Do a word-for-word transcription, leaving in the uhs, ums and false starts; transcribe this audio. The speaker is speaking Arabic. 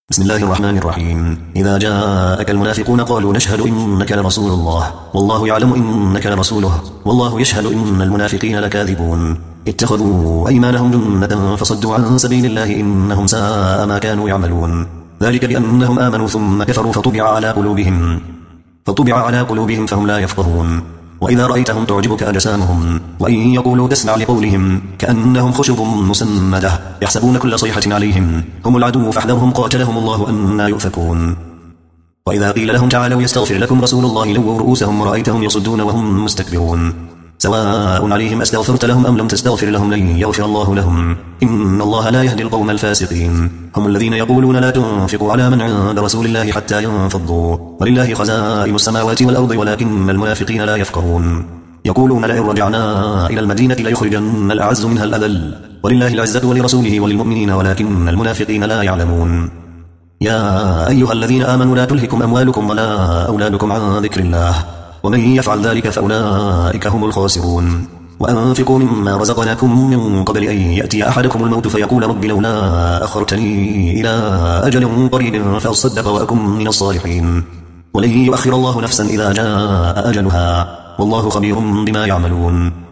بسم الله الرحمن الرحيم. إذا جاءك المنافقون قالوا نشهد إنك لرسول الله والله يعلم إنك لرسوله والله يشهد إن المنافقين لكاذبون. اتخذوا أيمانهم جنة فصدوا عن سبيل الله إنهم ساء ما كانوا يعملون. ذلك بأنهم آمنوا ثم كفروا فطبع على قلوبهم فطبع على قلوبهم فهم لا يفقهون. وإذا رأيتهم تعجبك أجسامهم وإن يقولوا تسمع لقولهم كأنهم خشب مسندة يحسبون كل صيحة عليهم هم العدو فاحذرهم قاتلهم الله أنى يؤفكون. وإذا قيل لهم تعالوا يستغفر لكم رسول الله لووا رؤوسهم ورأيتهم يصدون وهم مستكبرون. سواء عليهم أستغفرت لهم أم لم تستغفر لهم لن يغفر الله لهم إن الله لا يهدي القوم الفاسقين. هم الذين يقولون لا تنفقوا على من عند رسول الله حتى ينفضوا ولله خزائن السماوات والأرض ولكن المنافقين لا يفقهون. يقولون لئن رجعنا إلى المدينة ليخرجن الأعز منها الأذل ولله العزة ولرسوله وللمؤمنين ولكن المنافقين لا يعلمون. يا أيها الذين آمنوا لا تلهكم أموالكم ولا أولادكم عن ذكر الله ومن يفعل ذلك فأولئك هم الخاسرون. وأنفقوا مما رزقناكم من قبل أن يأتي أحدكم الموت فيقول رب لولا أخرتني إلى أجل قريب فأصدق وأكن من الصالحين ولن يؤخر الله نفسا إذا جاء أجلها والله خبير بما يعملون.